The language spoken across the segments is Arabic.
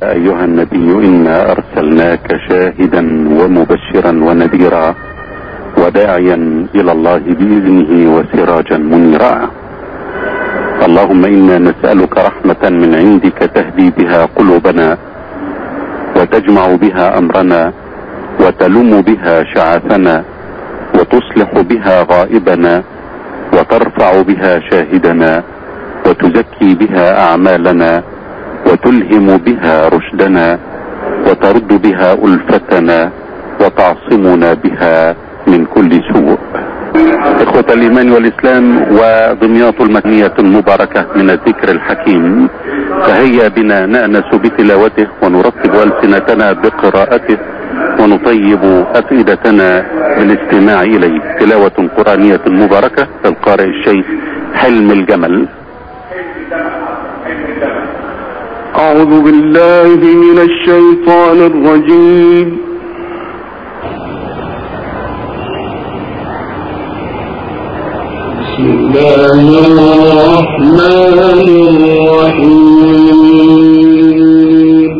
أيها النبي إنا أرسلناك شاهدا ومبشرا ونذيرا وداعيا إلى الله بإذنه وسراجا منيرا. اللهم إنا نسألك رحمة من عندك تهدي بها قلوبنا وتجمع بها أمرنا وتلم بها شعثنا وتصلح بها غائبنا وترفع بها شاهدنا وتزكي بها أعمالنا وتلهم بها رشدنا وترد بها ألفتنا وتعصمنا بها من كل سوء. إخوة الإيمان والإسلام، ودمياط المدنية المباركة من الذكر الحكيم، فهيا بنا نأنس بتلاوته ونرتب ألسنتنا بقراءته ونطيب أفئدتنا بالاستماع إليه. تلاوة قرآنية مباركة للقارئ الشيخ حلم الجمل. أعوذ بالله من الشيطان الرجيم. بسم الله الرحمن الرحيم.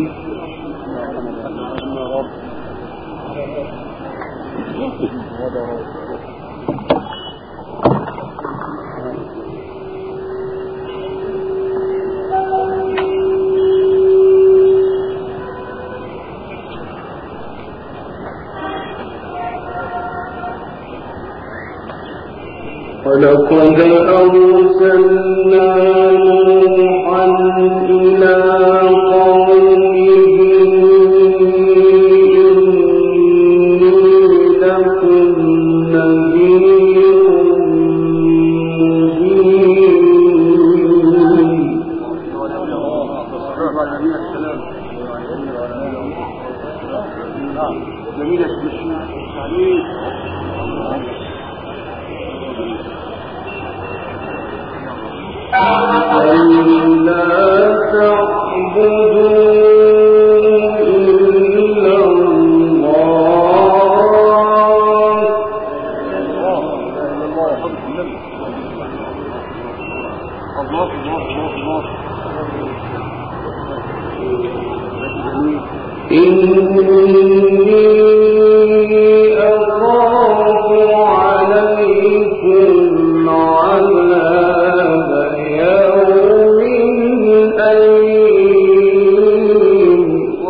ولقد أرسلنا نوحا إلى قومه إني لكم نذير ألا تعبدوا إلا الله إني أخاف عليكم عذاب يوم أليم.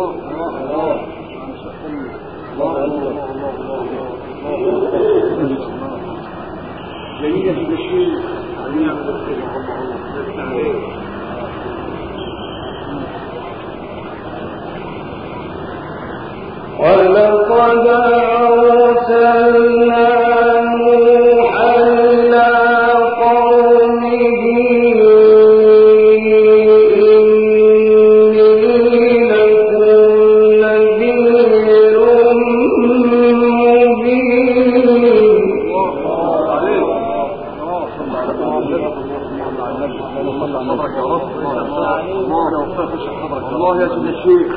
ولقد أرسلنا نوحا إلى قومه إني لكم نذير مبين. الله يا سيدي الشيخ.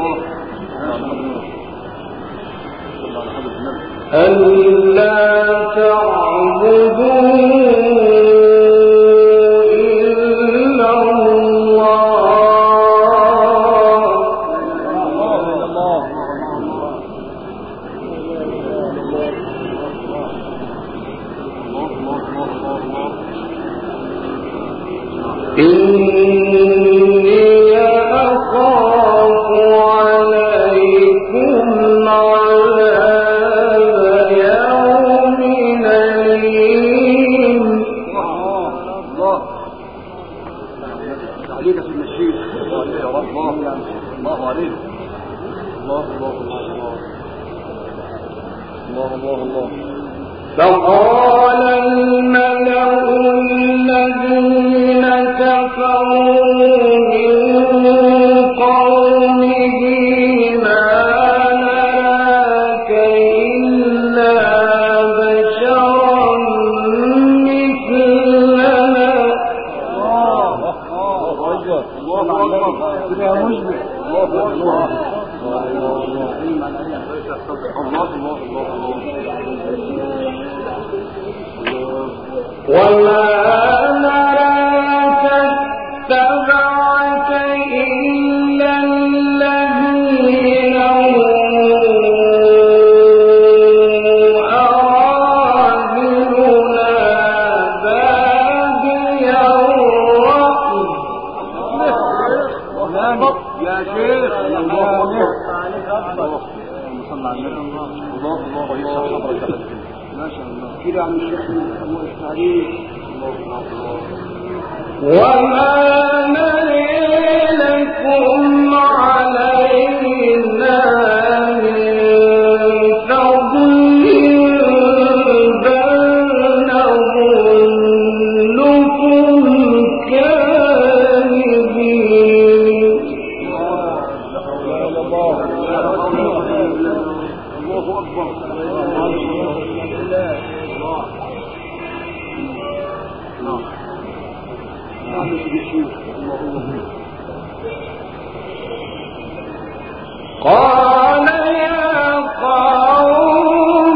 ألا تعبدوا إلا الله. إني أخاف عليكم عذاب يوم أليم. عليك في المشيخ. الله عليك. الله. فقال الملأ الذين كفروا من قومه ما نراك إلا بشرا مثلنا. وما نراك اتبعك إلا ما شاء الله كده عم الشيخ الله يفتح عليك. وما نري لكم علينا من فضل بل نظنكم كاذبين. الله أكبر. قال يا قوم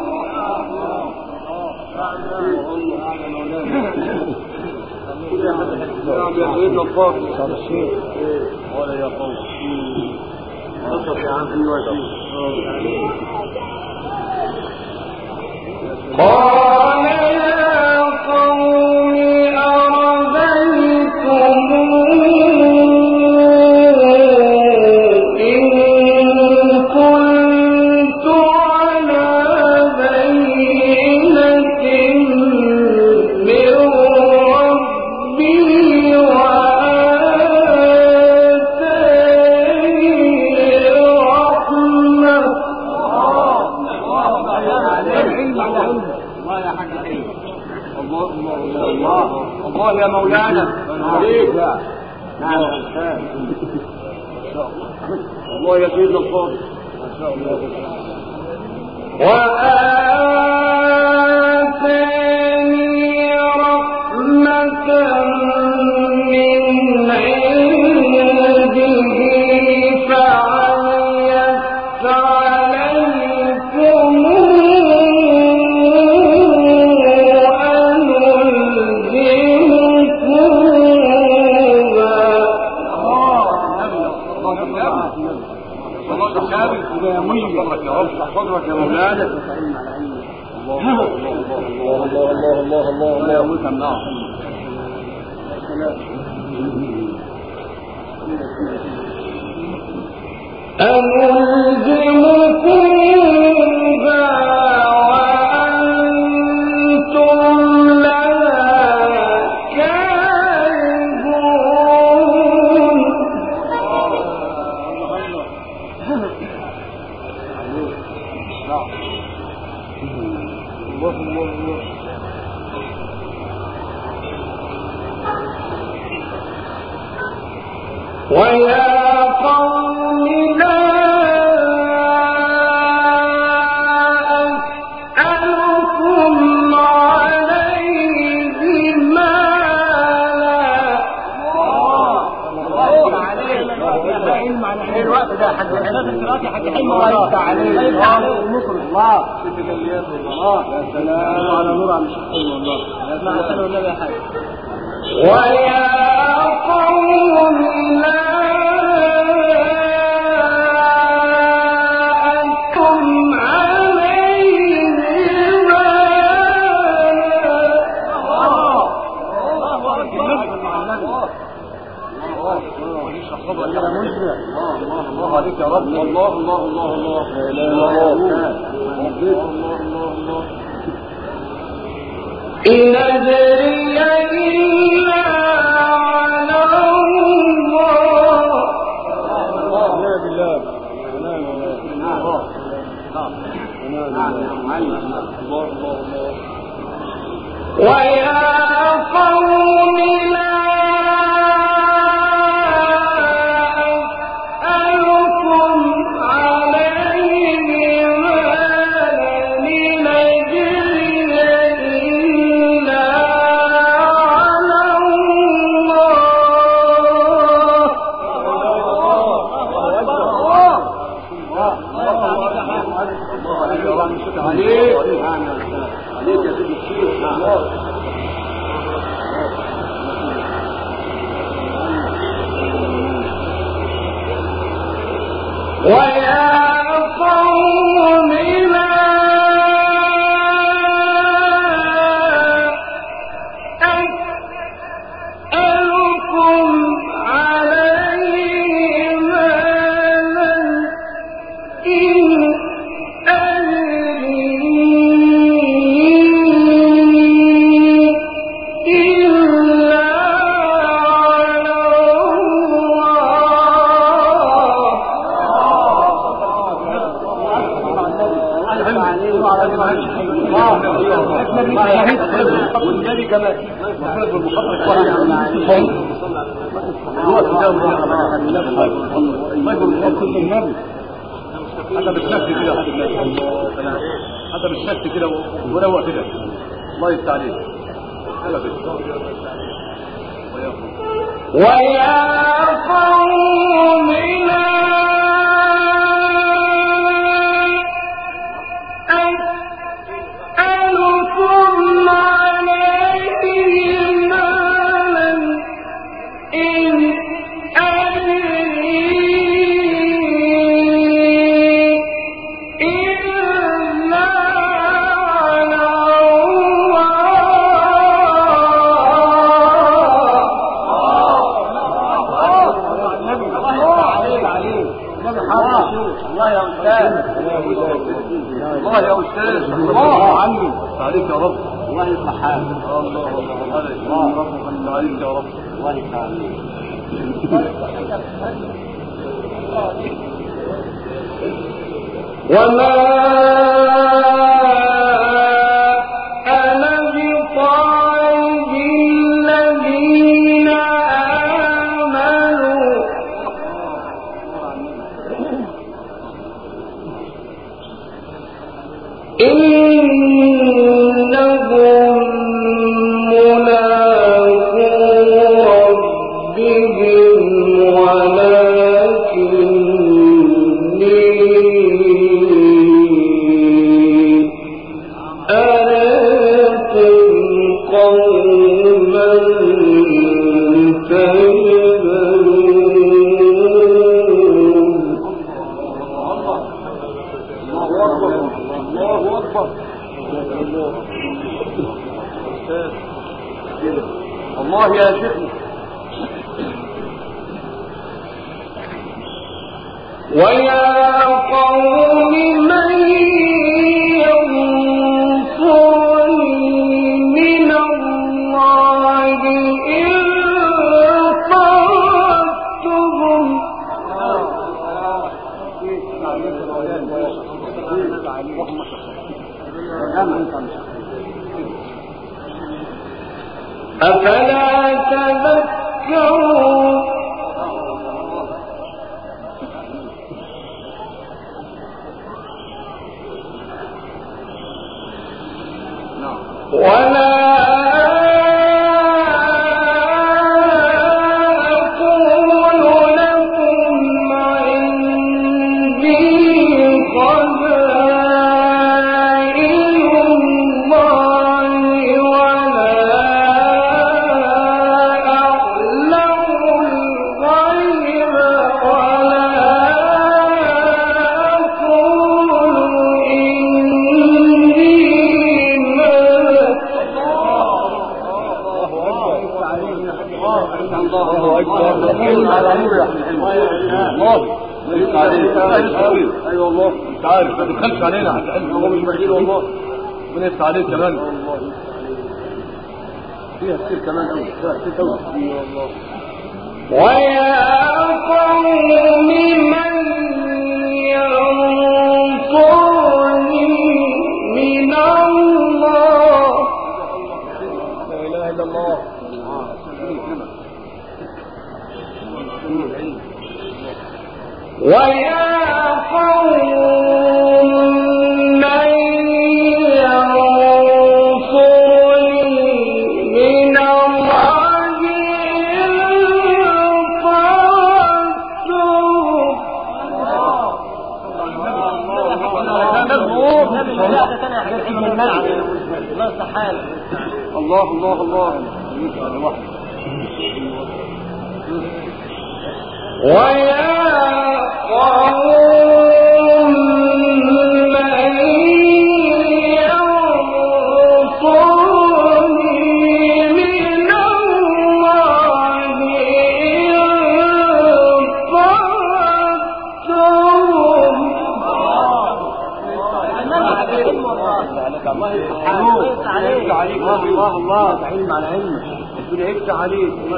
قال يا قوم أرضيتم إن كنت على بينة من ربي وآتاني رحمة. الله الله يا مولانا. نعم الله يزيد الفضل. ما شاء الله. وآتاني رحمة من عنده فعيت عليكم صدرك يا مولانا. الله الله الله الله الله لا يموت النار. أنلزمكم وأنتم لها كارهون. ويا قوم لا أسألكم عليه مالا. الوقت ده حاج حلم ويفتح عليه. الله تجليات الله. يا سلام على نور عم الشيخ والله. اسمع سنة والنبي يا حاج. ويا قوم لا أسألكم عليه الله عليك يا رب. الله الله الله الله الله الله. إن أجري إلا على الله. يا بالله. ويا قوم لا حتى بالشك كده حتى بالشك كده وروق كده الله يفتح عليك ويا قوم لا أسألكم عليه مالا إن أجري إلا على الله يا أستاذ الله يا أستاذ الله عني عليك يا رب الله يصلح حالك الله عليك الله عليك يا رب الله يفتح عليك وما أنا بطارد الذين آمنوا إنهم ملاقو ربهم ولكني أراكم قوما تجهلون الله أكبر الله يا شيخنا ويا قوم من ينصرني من الله إن طردتهم أفلا تذكرون ولا أقول لكم عندي خزائن الله ولا أعلم الغيب ولا أقول إني ملك الله أكبر على نور يا الله يفتح عليك ايوه والله انت عارف ما تدخلش علينا هو مش مجيل والله من يفتح عليك كمان فيها كتير كمان قوي فيها كتير قوي والله ويا قوم من ينصرني من الله لا اله الا الله ويا قوم من ينصرني من الله إن طردتم الله الله الله ويا قوم من ينصرني من الله الله علم على علمك ربنا يفتح عليك الله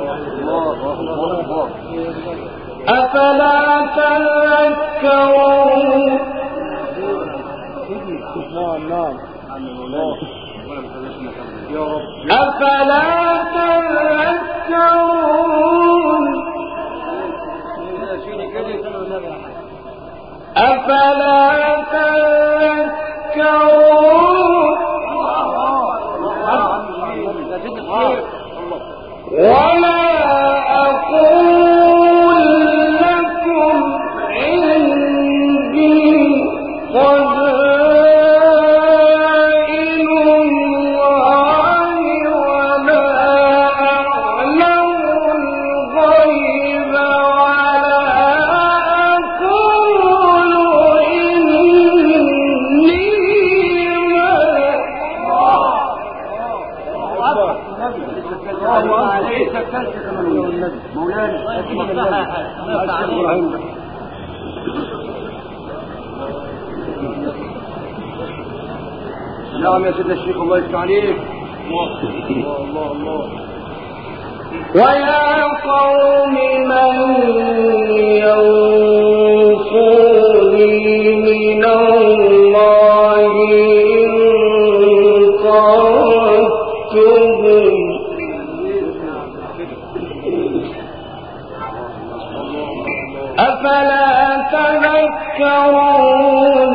الله أفلا تذكرون نعم يا رب أفلا تذكرون أفلا تذكرون ولا أقول لكم عندي خزائن الله ولا أعلم الغيب ولا أقول إني نعم يا سيدنا الشيخ الله يفتح عليك. الله ويا قوم من ينصرني من الله إن طردتهم أفلا تذكرون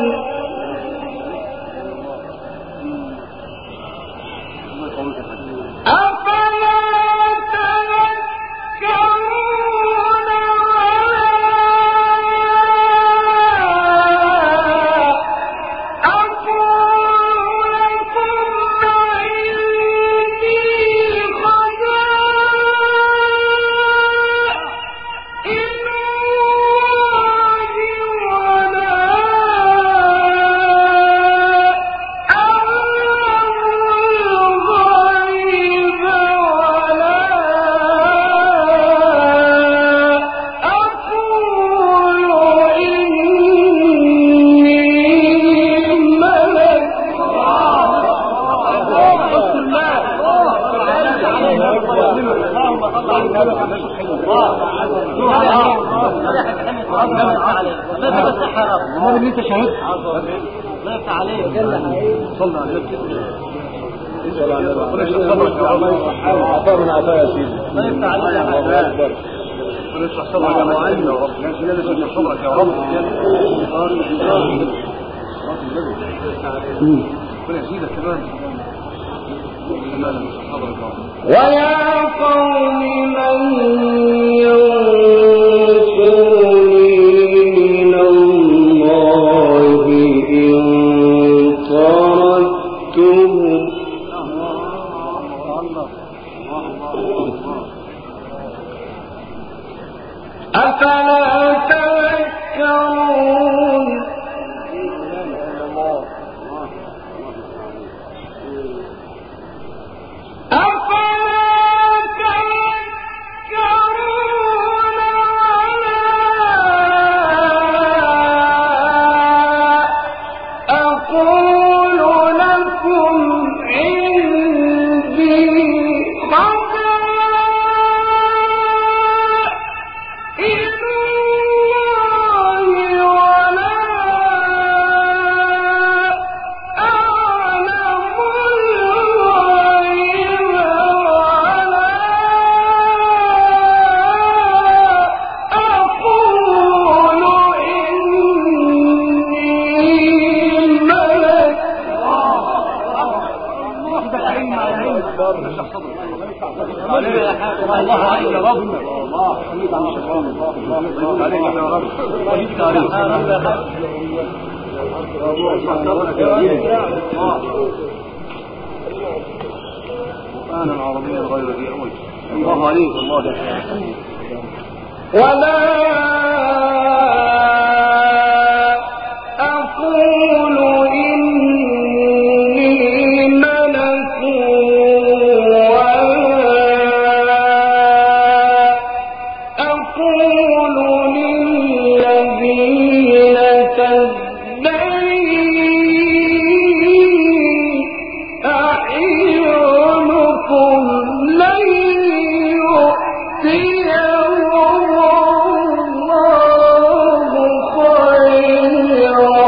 أفلا تذكرون أقول لكم عندي خزائن الله ولا أعلم الغيب ولا أقول إني ملك اللي انت شاهدت الله يفتح عليك. صلى عليك صلى على ربنا يشرح صدرك يا رب. عطاء من عطاء يا سيدي. الله يفتح عليك. الله اكبر. ربنا يشرح صدرك يا معلم يا رب. يا سيدي يشرح صدرك يا رب. ربنا يزيدك كمان. ويا قوم من ينصرني من الله إن طردتهم أفلا تذكرون أنا العربية غير ذي أول. الله عليك الله. ولا أقول إني ملك ولا أقول للذين تزدري أعينكم لن يؤتيهم الله خيرا.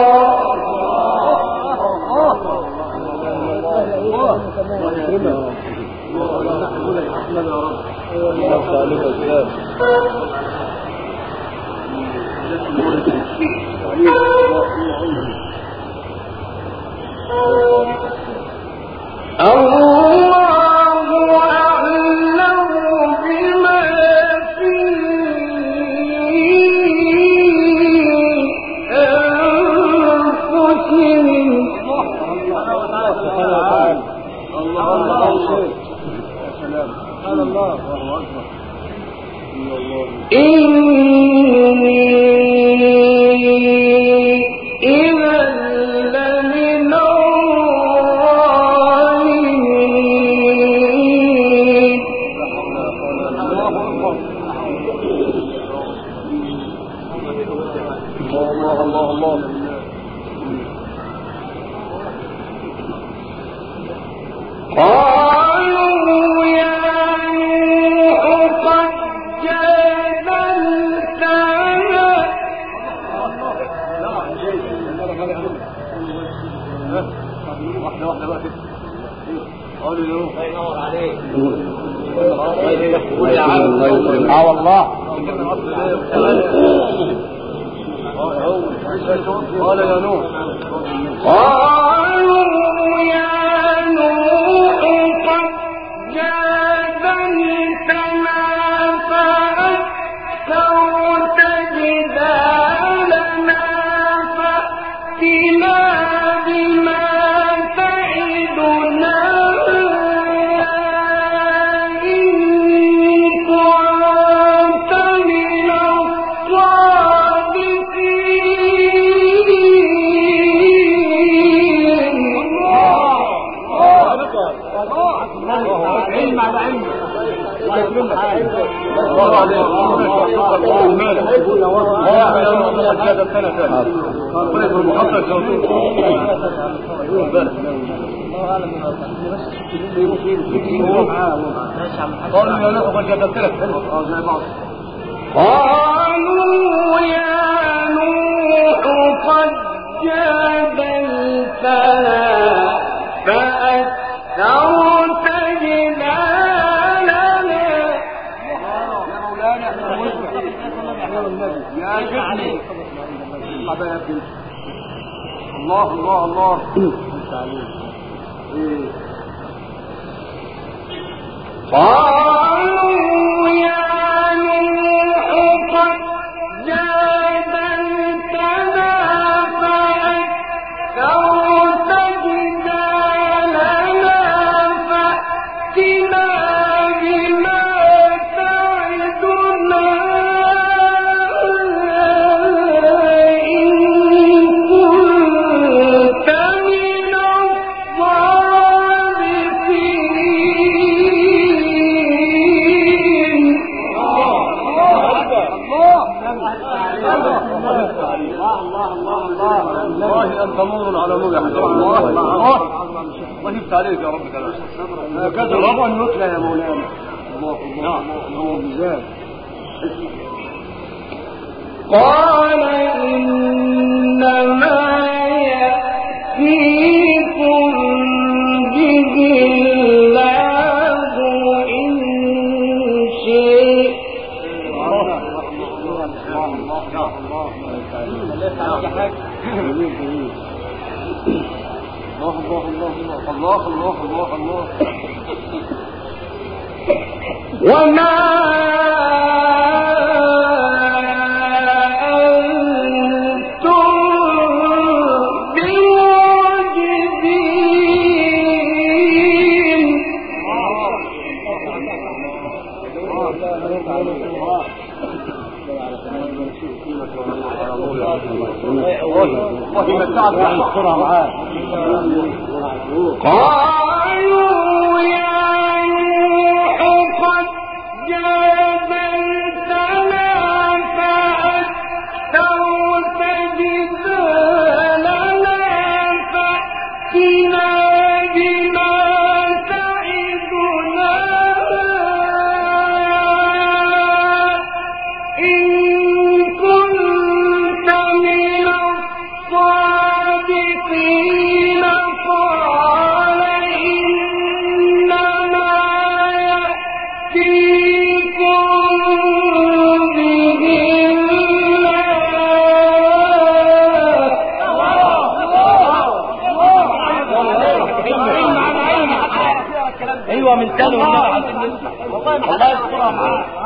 الصادقين قال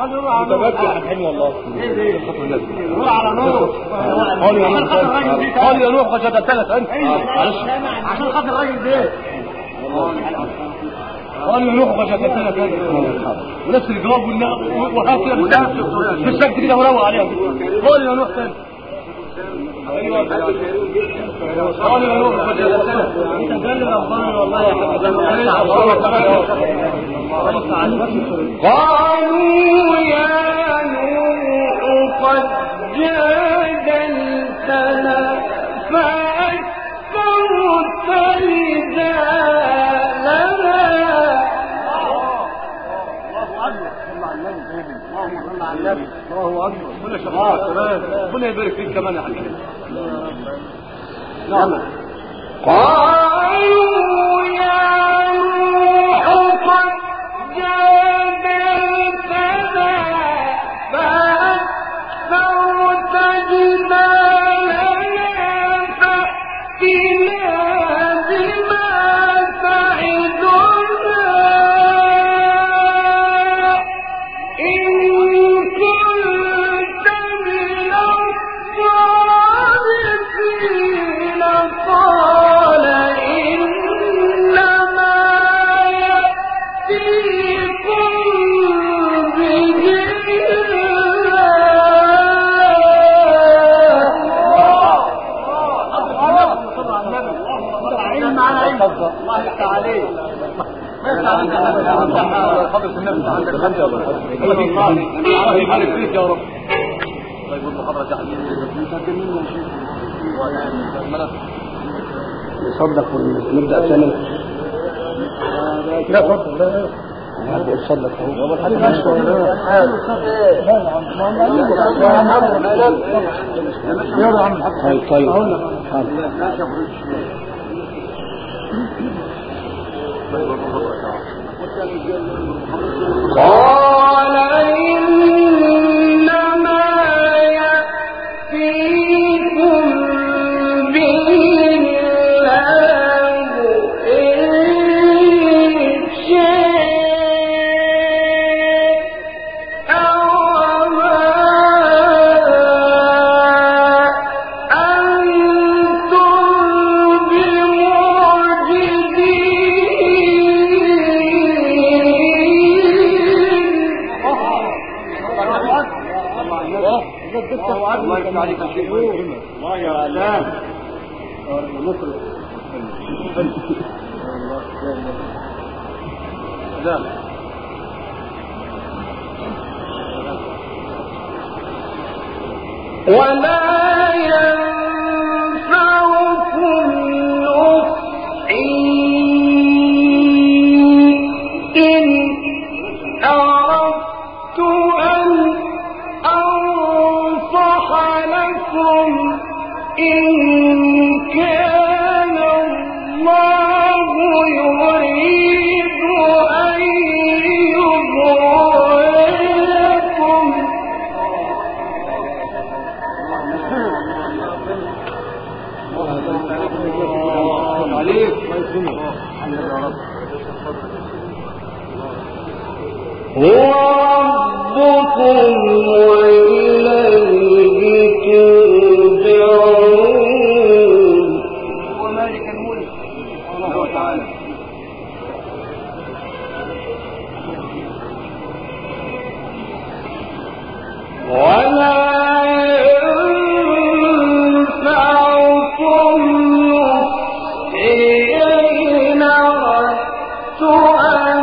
متبكي يا حلو والله. روح على نور. قال يا نور قد شددتك انت. عشان خاطر الراجل ده. قال له نروح بشكتنا ثاني ونفس الجواب وهكذا في السجد كده وروق عليها. قال له نروح ثاني. قال له نروح بشكتنا. انت قال لي ربنا والله يا حبيبي. قالوا يا نوح قد جادلتنا فأكثرت جدالنا. الله اكبر. كل شباب تمام. ربنا يبارك فيك كمان يا حبيبي. نعم. قالوا يا نوح قد جادلتنا فأكثرت جدالنا فأتنا بما تعدنا إن كنت من الصادقين. قال إنما يأتيكم به الله يفتح عليك. ما يفتح عليك خبر النبي عندك خمسة ولا حاجة. الله يبارك فيك يا رب. طيب المحاضرة تحديد يصدق ونبدأ ثاني. لا تفضل. لا يصدق هو حتى يلا عم الحق. طيب قال إنما يأتيكم به الله إن شاء وما أنتم الله يفتح عليك يا شيخ. الله يا سلام. ولا ينفعكم نصحي إن أردت أن أنصح لكم إن كان الله يريد أن يغويكم. عليك. هو ربكم وإليه ترجعون. هو مالك الملك سبحانه وتعالى. ولا ينفعكم نصحي إن أردت أن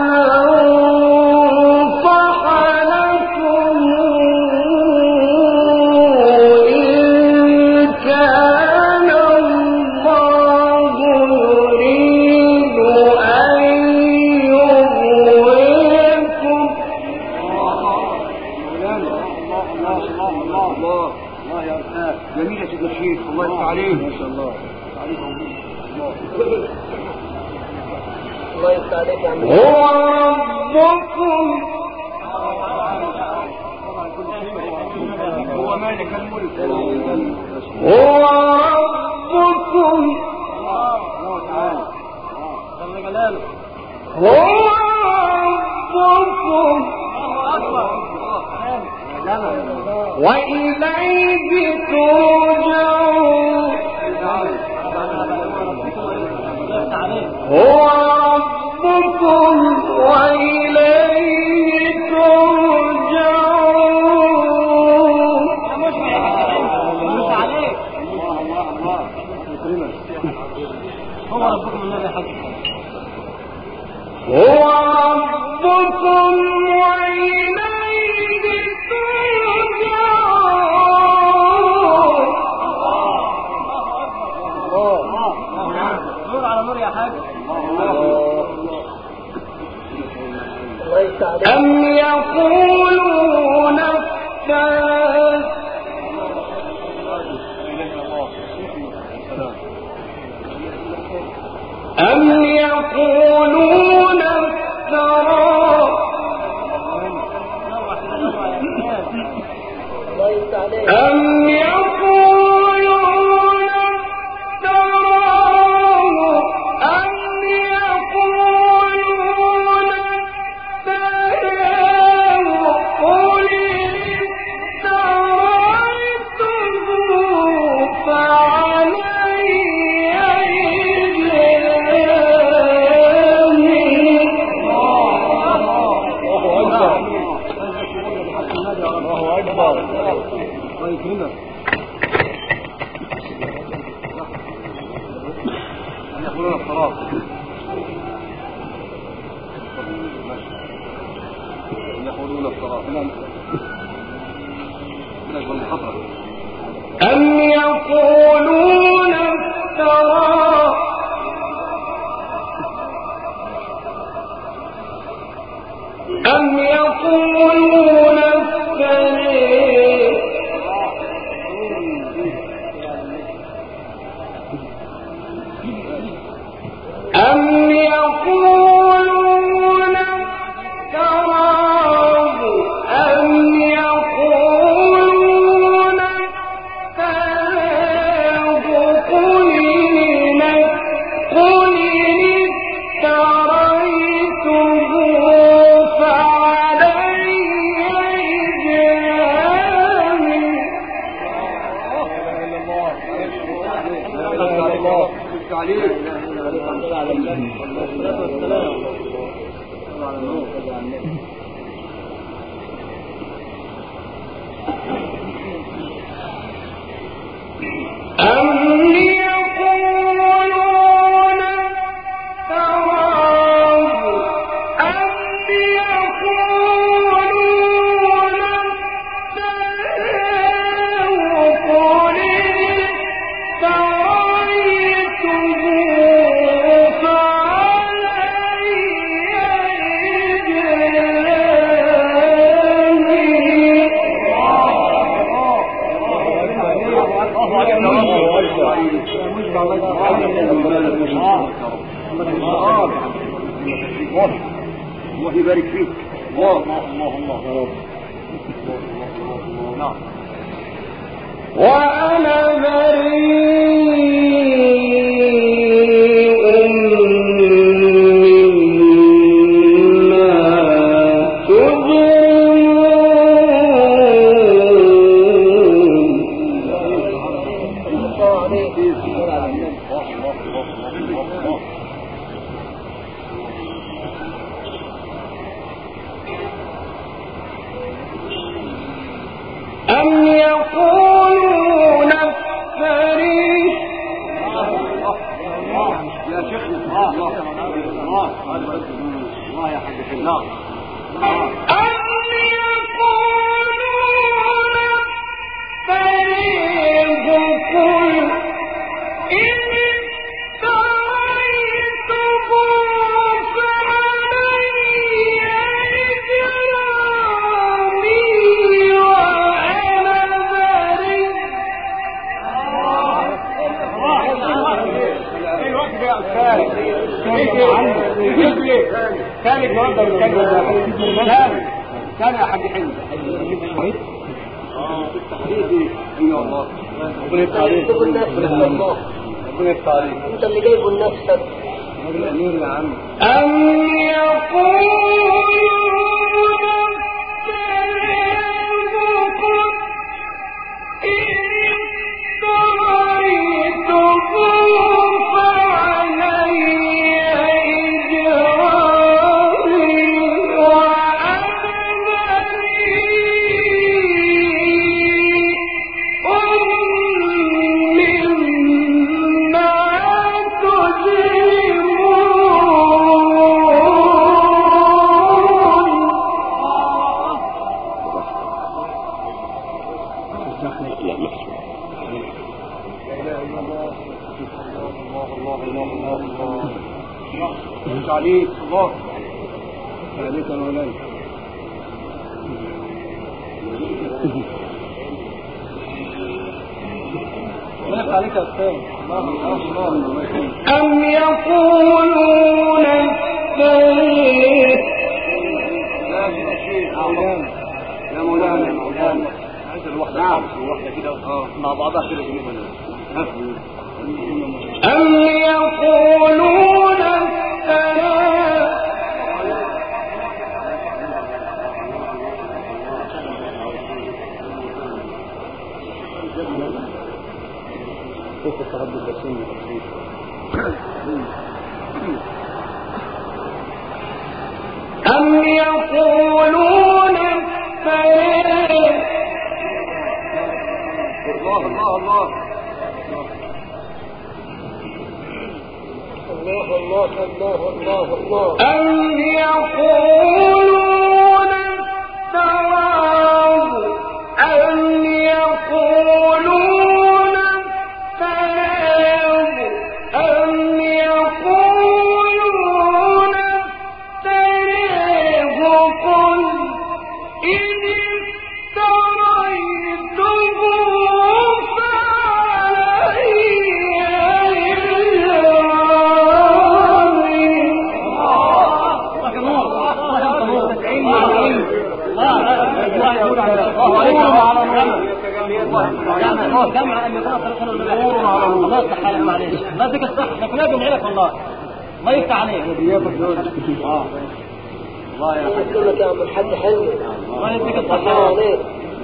أنصح لكم إن كان الله يريد أن يغويكم. الله يا أستاذ. جميل يا سيدنا الشيخ. الله يفتح عليك. ما شاء الله. الله يفتح عليك يا عم. هو ربكم هو مالك الملك. هو ربكم الله جلاله. هو ربكم وإليه ترجعون هو ربكم وإليه ترجعون هو ربكم النبي حق هو ربكم وإليه ترجعون نور على نور يا حاج أم يقولون افتراه أم يقولون افتراه أم يقولون افتراه أم يقولون افتراه قل افتريته فعلي أم يقولون افتراه أم يقولون افتريه أم يقولون افتراه أم يقولون افتراه قل افتريته فعلي أم يقولون افتراه أم يقولون افتراه قل افتريته فعلي الله يبارك فيك. الله وأنا بريء مما أم يقولون افتريه يا شيخ الله يا حاج الله أم يقولون افتريه قل إن افتريته فعلي إجرامي وأنا بريء ثالث النهارده ثاني يا حاج حلو التحديد ايوه الله ربنا يفتح عليك ربنا يفتح عليك انت اللي جايبه لنفسك نور يا عم أم يقولون افتراه لا ما فيش. مش عليك الله عليك يا مولانا. مالك عليك يا أستاذ. أم يقولون افتريه. يا مولانا عايز الوحدة. نعم الوحدة كده مع بعضها كده جميعا. أم يقولون افتراه. أم يقولون افتراه. الله أم يقولون افتراه. أم يقولون افتراه. أم يقولون افتراه. قل إن افتريته جمع اللي خلاص الله يفتح عليك معلش ما فيك الصح احنا كلنا بنعرف والله ما يفتح عليك الله يا لك يا عم الحاج حلو الله يديك الصح عليك.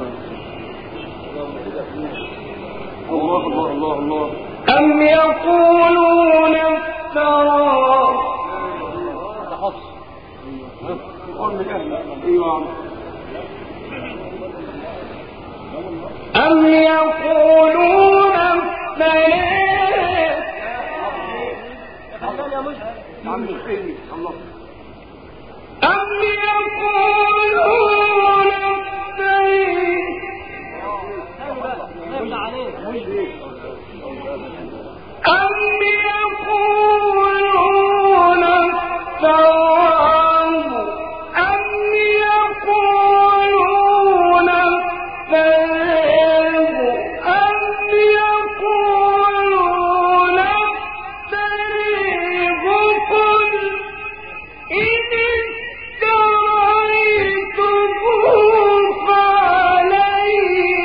الله أم يقولون افتراه. أم يقولون افتراه. أم يقولون أم يقولون افتراه. أم يقولون افتراه. أم يقولون افتراه. قل إن افتريته فعلي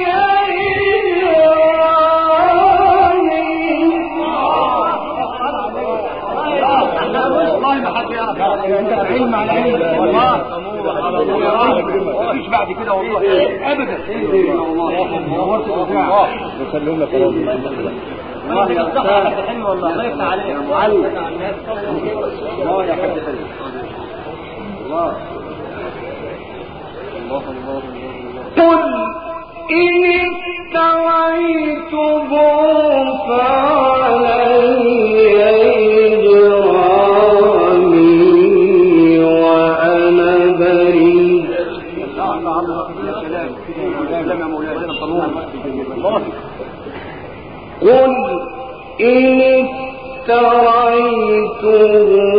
والله ما حد يعرف انت علم على علم والله مفيش بعد كده والله ابدا والله نورت الابداع نسلم لك والله يا صح حلم والله ما يفتح عليك الله يا حاج حلو الله قل إن افتريته فعلي إجرامي وأنا بريء. قل إن افتريته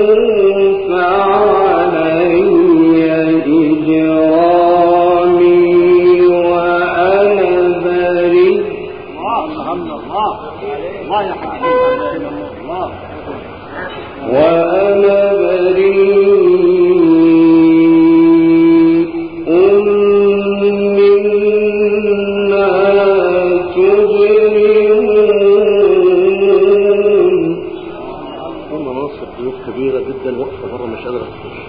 فعلي إجرامي وأنا بريء. الله يا حبيبي الله وأنا بريء مما تجرمون. هم مناصب ضيوف كبيرة جدا واقفة بره مش قادرة تخش.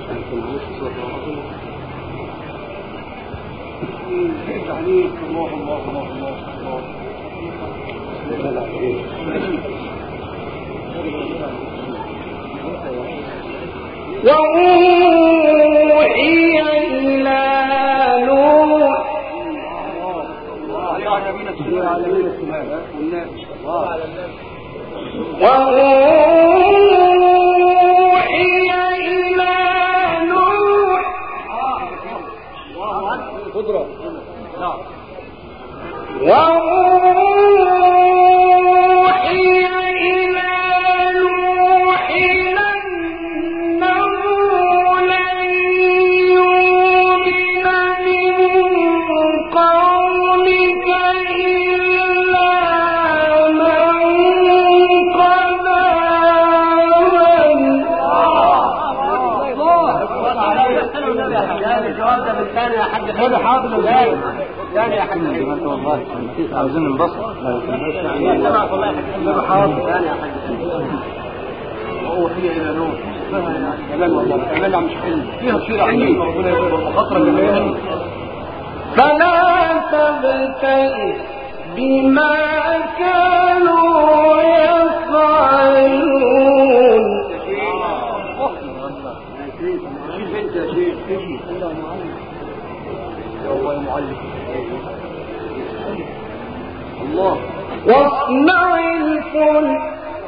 وأوحي إلى نوح عاوزين ننبسط وهي الى نور كمان والله كمان مش حلو فيها شيء عندي ربنا يبارك خاطر اللي فلا تبتئس بما كانوا يفعلون. شوف انت يا شيخ الله يا معلم الله. واصنع الفلك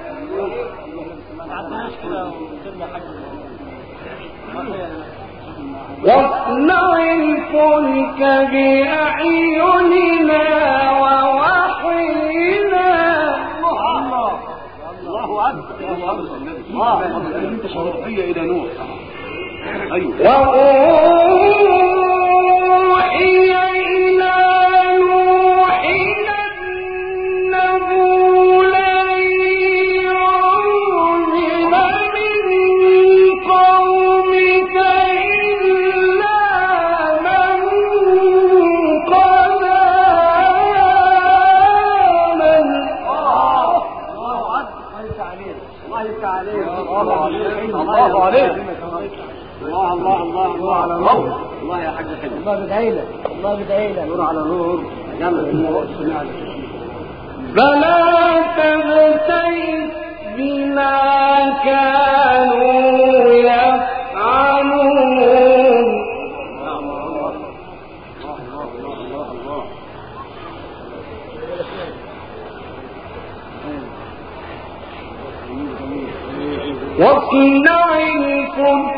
بأعيننا ووحينا. الله أكبر الله انت شرفية إلى نور. أيوة وأوحي إلى نوح أنه لن يؤمن من قومك إلا من قد آمن. الله عليك الله على نور. الله يا حاج حلو الله بدعي لك نور على نور. فلا تبتئس بما كانوا يفعلون. واصنع الفلك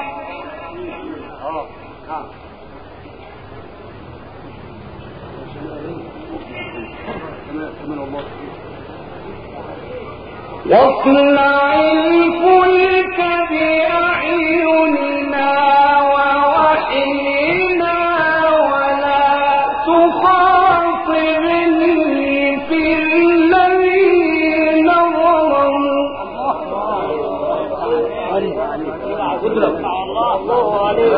بأعيننا ووحينا ولا تخاطبني في الذين ظلموا. الله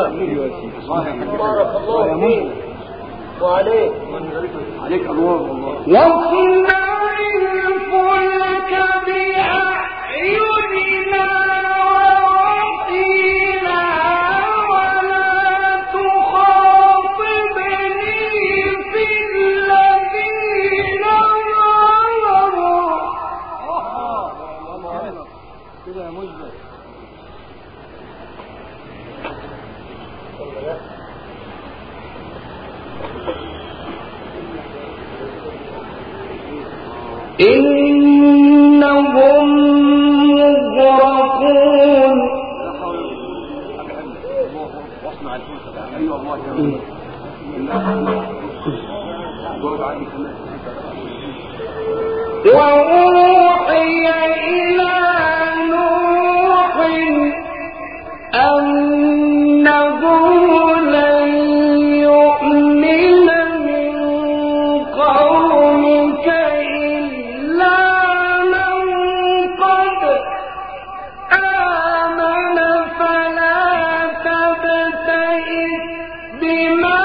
عليك وعليك انوار والله. واصنع الفلك بأعيننا ووحينا ولا تخاطبني في الذين ظلموا. كده يا مجبر. إنهم مغرقون. واصنع الفلك. ايوه الله يا وأوحي إلى نوح أنه لن يؤمن من قومك إلا من قد آمن. فلا تبتئس بما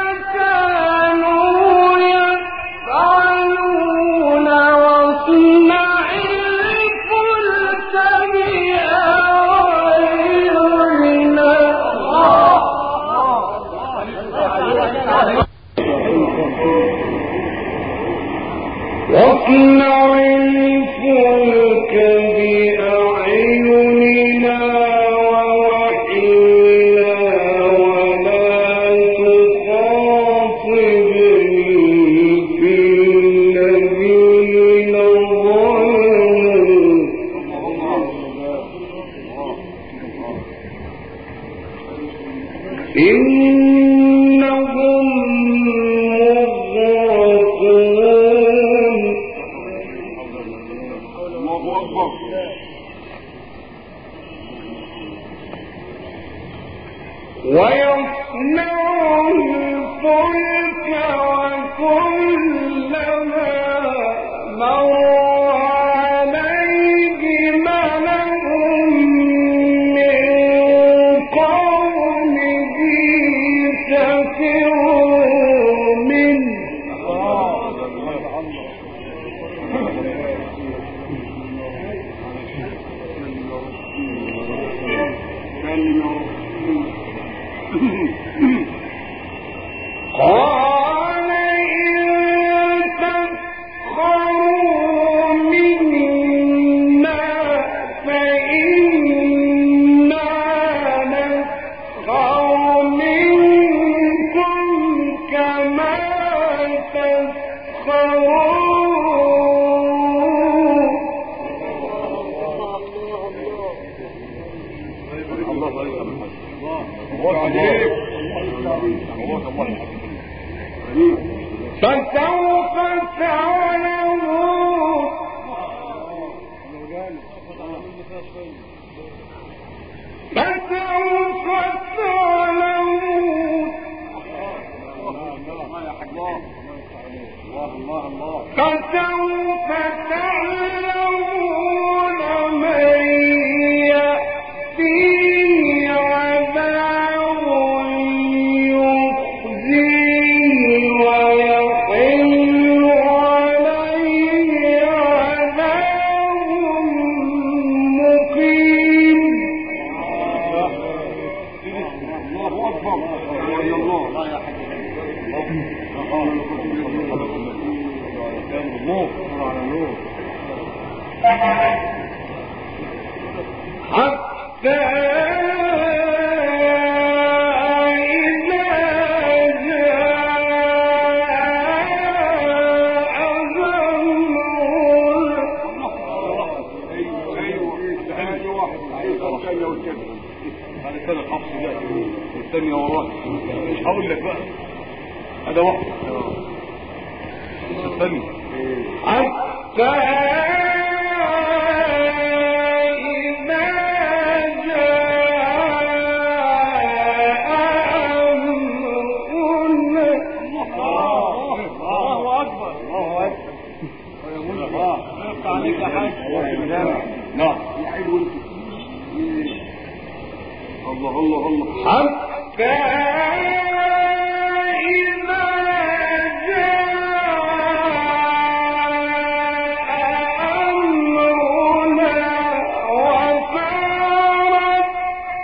كانوا يفعلون. واصنع الفلك بأعيننا. واصنع الفلك بأعيننا ووحينا ولا تخاطبني في الذين ظلموا. إنهم مغرقون. فسوف تعلمون من يأتيه عذاب يخزيه ويحل عليه عذاب مقيم. الله أكبر. الله يا حبيبي. حتى إذا جاء هذا كان الحفص ده والثانية وراه مش هقول لك بقى هذا واحد الثاني حتى عليك يا حاج. نعم الله الله الله. حتى إذا جاء أمرنا وفارت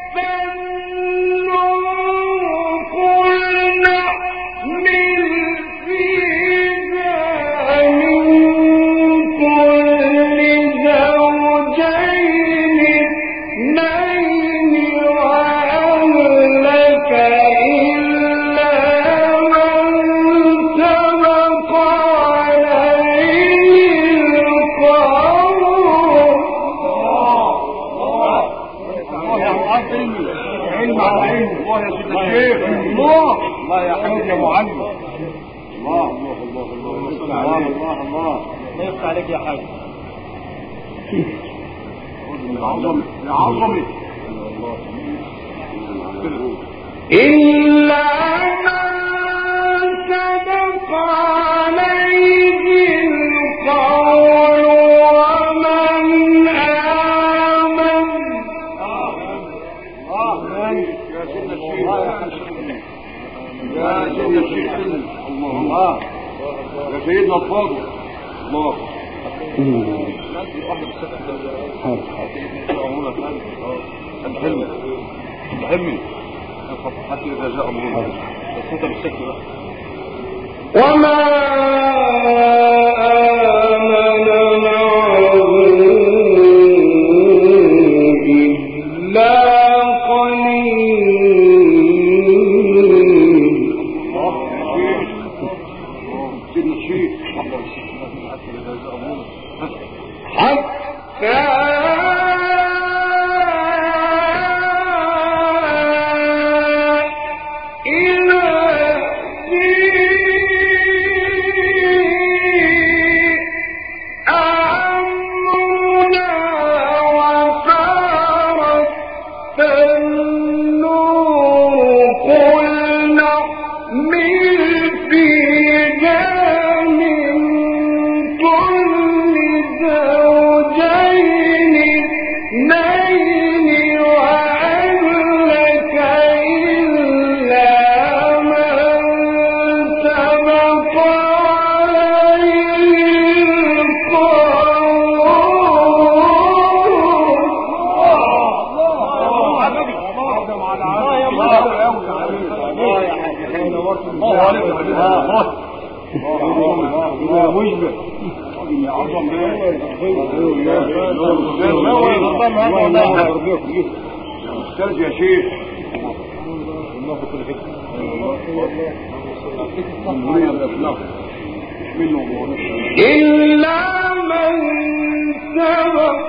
النور قل نحمل فيها من كل زوجين اثنين وأهلك إلا من سبق عليه القول. الله يا معلم علم على علم. الله يا سيدي الشيخ. الله يا حبيبي يا معلم. الله الله الله الله الله الله ما يفتح عليك يا حاج. يا عظمي يا عظمي. إلا من سبق عليه القول ومن آمن. يا سيدنا الشيخ يا سيدنا الشيخ الله يا سيدنا الفاضل الله. الحلمي حتى إذا جاء أمرنا بس أنت بالشكل بقى. وما آمن معه إلا قليل. سيدنا الشيخ حتى إذا جاء أمرنا حتى زوجين الله مشبه يا عظم استاذ يا شيخ الله في كل حته إلا من سبق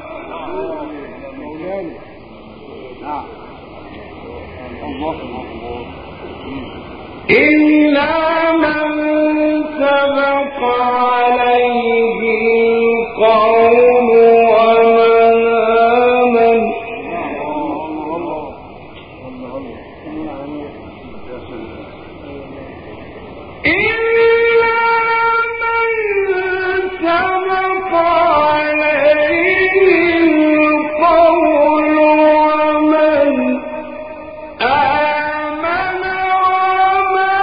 إلا من سبق عليه القول ومن آمن إلا من سبق عليه القول ومن آمن وما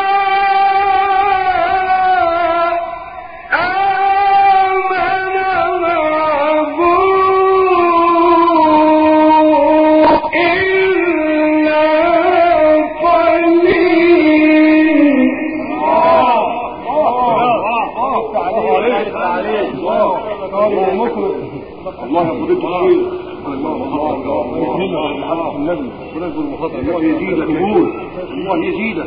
آمن معه إلا قليل. الله يقول الله يزيدك الله يزيدك.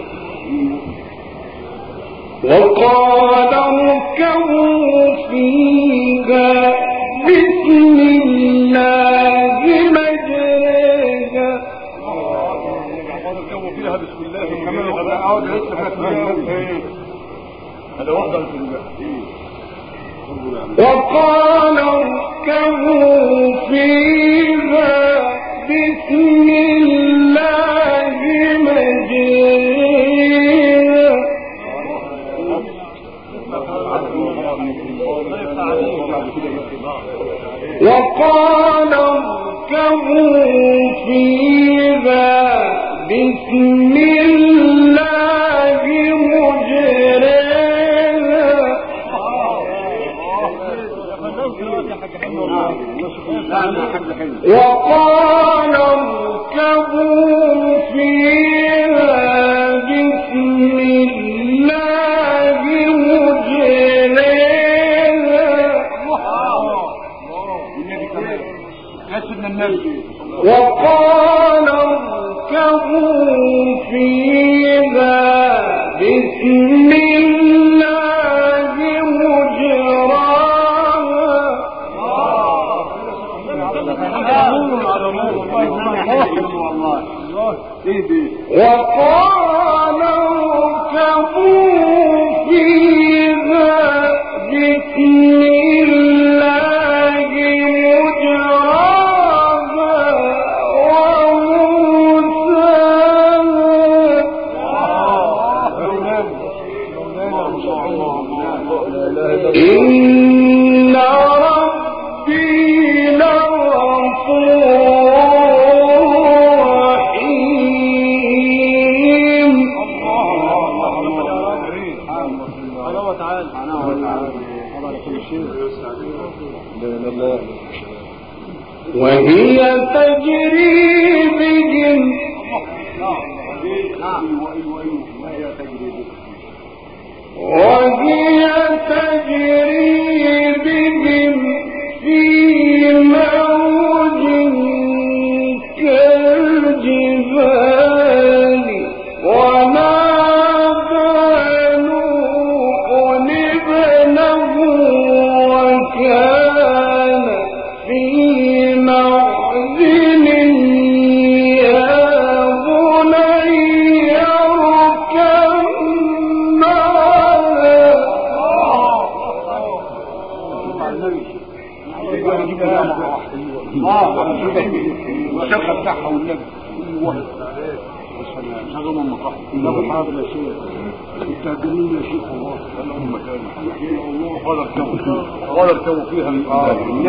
وقال اركبوا فيها بسم الله مجريها. اركبوا فيها بسم الله كمان اقعد لسه هذا واحده في وقال اركبوا فيها بسم الله مجريها. وقال اركبوا فيها بسم الله مجريها. وقال اركبوا فيها بسم الله مجريها. وقال اركبوا فيها بسم الله مجراها. وقال اركبوا فيها بسم الله مجراها ومرساها. إن ربي وهي تجري بهم في موج كالجبال. ونادى نوح ابنه وكان في معزل يا بني اركب معنا. الشقه بتاعها والنبي شغل المقاحة ناخد حاضر يا شيخ التهجرين يا شيخ الله اللهم كان قال اركبوا فيها النبي قال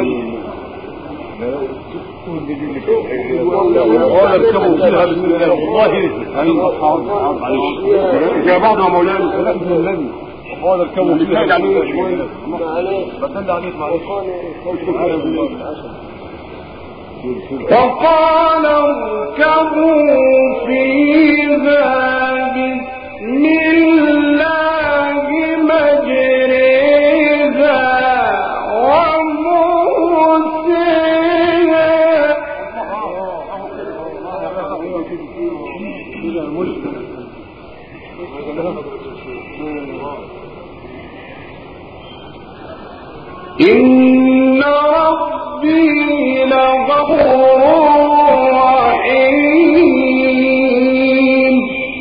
اركبوا فيها بسم الله والله ايوه حاضر معلش يا بعض يا مولانا كلام النبي قال اركبوا فيها شويه بسند عليك معلش وقال اركبوا فيها بسم الله إن ربي لغفور رحيم.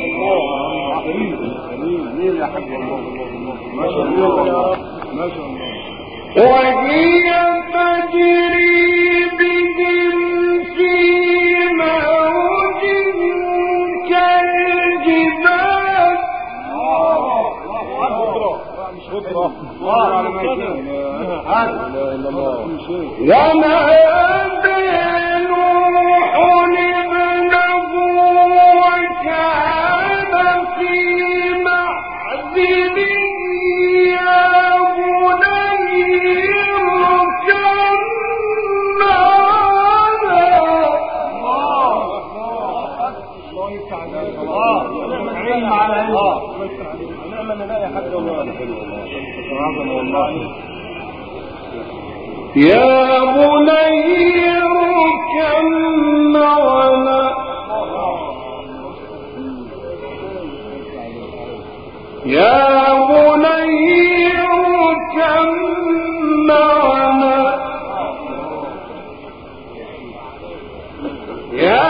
وهي تجري بهم في موج كالجبال ونادى نوح ابنه وكان في معزل يا بني اركب يا بني اركب معنا يا بني اركب معنا يا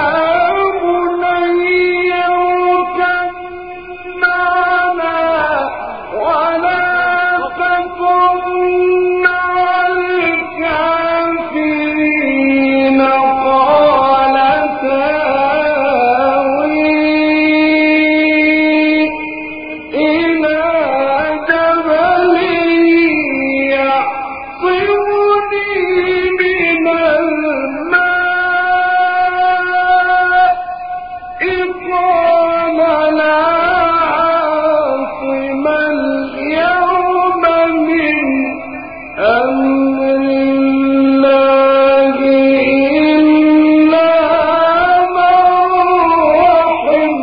بني اركب معنا ولا تكن مع الكافرين قال ساوي إلى جبل يعصمني من الماء قال لا عاصم اليوم من أمر الله إلا من رحم.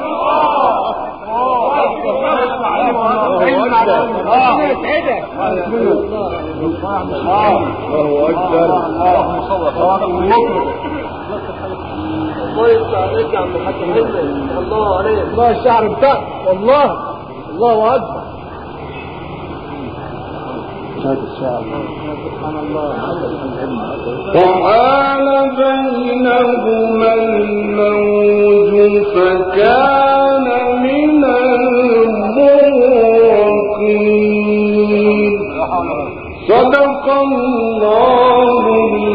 الله يفتح عليك يا عم الحاج حلمي. الله عليك. الله الشعر بتاعك والله. الله اكبر. وحال بينهما الموج فكان من المغرقين. صدق الله